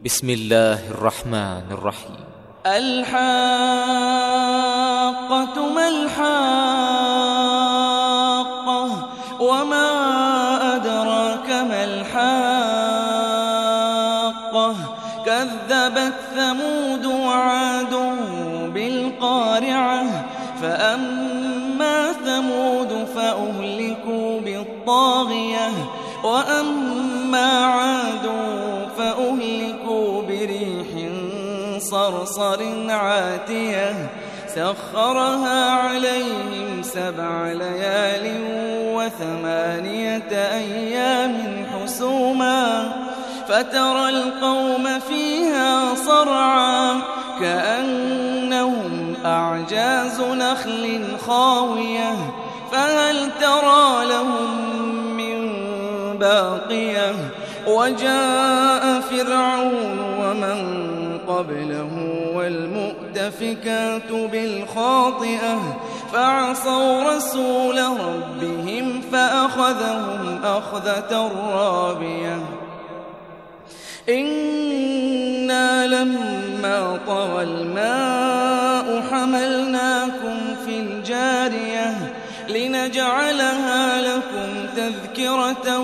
بسم الله الرحمن الرحيم. الحاقة ما الحاقة وما أدراك ما الحاقة كذبت ثمود وعاد بالقارعة فأما ثمود فأهلكوا بالطاغية وأما عاد فأهلكوا بريح صرصر عاتية سخرها عليهم 7 ليال و8 أيام حسوما فترى القوم فيها صرعا كأنهم أعجاز نخل خاوية فهل ترى لهم من باقية وجاء فرعون ومن قبله والمؤتفكات بالخاطئة فعصوا رسول ربهم فأخذهم أخذة رابية إنا لما طغى الماء حملناكم في الجارية لنجعلها لكم تذكرة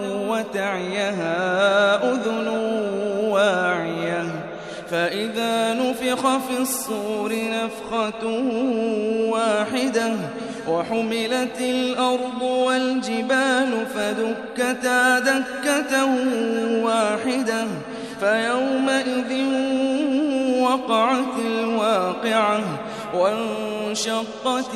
وتعيها أذن واعية فإذا نفخ في الصور نفخة واحدة وحملت الأرض والجبال فدكتا دكة واحدة فيومئذ وقعت الواقعة وانشقت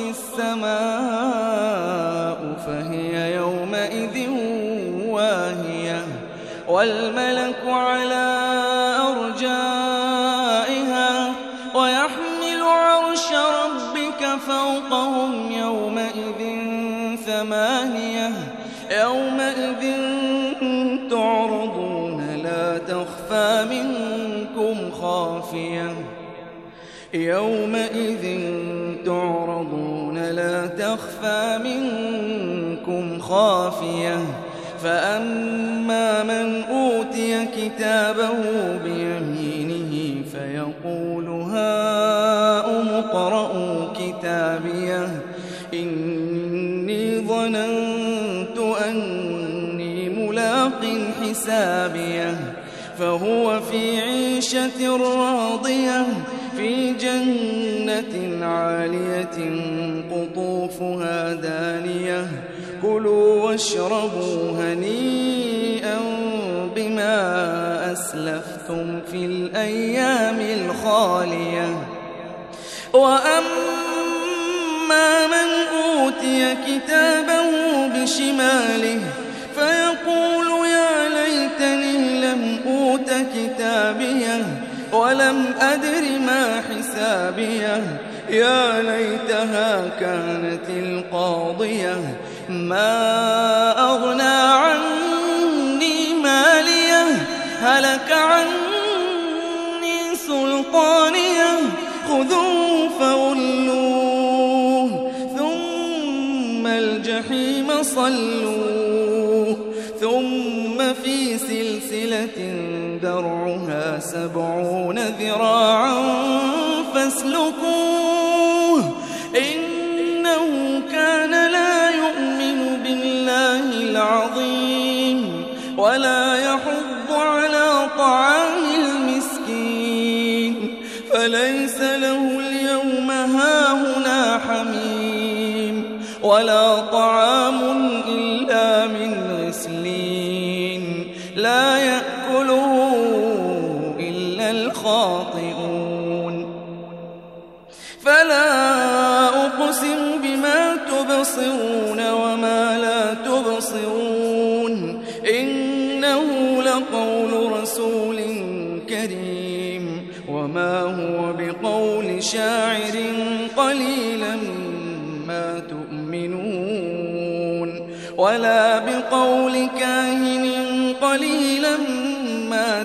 السماء فهي يومئذ واهية والملك على أرجائها ويحمل عرش ربك فوقهم يومئذ 8 يومئذ تعرضون لا تخفى منكم خافية يومئذ تعرضون لا تخفى منكم خافية فأما من أوتي كتابه بيمينه فيقول هاؤم اقرءوا كتابيه إني ظننت أني ملاق حسابيه فهو في عيشة راضية في جنة عالية قطوفها دانية كلوا واشربوا هنيئا بما أسلفتم في الأيام الخالية وأما من أوتي كتابه بشماله فيقول يا ليتني لم أوت كتابيه ولم أدر ما حسابيه يا ليتها كانت القاضية ما أغنى عني ماليه هلك عني سلطانيه خذوه فغلوه ثم الجحيم صلوه ثم في سلسلة درعها 70 ذراعا فاسلكوه إنه كان لا يؤمن بالله العظيم ولا يحض على طعام المسكين فليس له اليوم هاهنا حميم ولا طعام إلا من غسلين لا يأكله إلا الخاطئون فلا أقسم بما تبصرون وما لا تبصرون إنه لقول رسول كريم وما هو بقول شاعر قليلا ما تؤمنون ولا بقول كاهن قليلا ما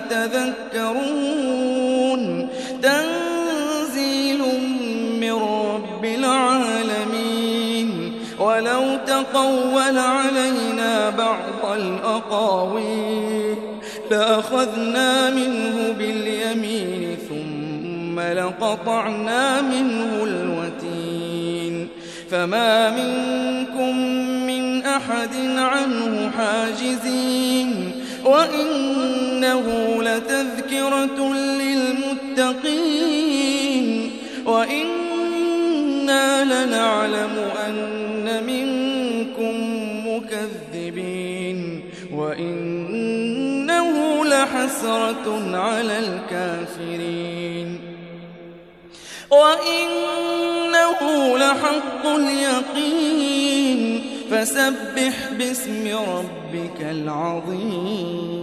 تذكرون تنزيل من رب العالمين ولو تقول علينا بعض الأقاويل لأخذنا منه بالعافية لقطعنا منه الوتين فما منكم من أحد عنه حاجزين وإنه لتذكرة للمتقين وإنا لنعلم أن منكم مكذبين وإنه لحسرة على الكافرين وإنه لحق اليقين فسبح باسم ربك العظيم.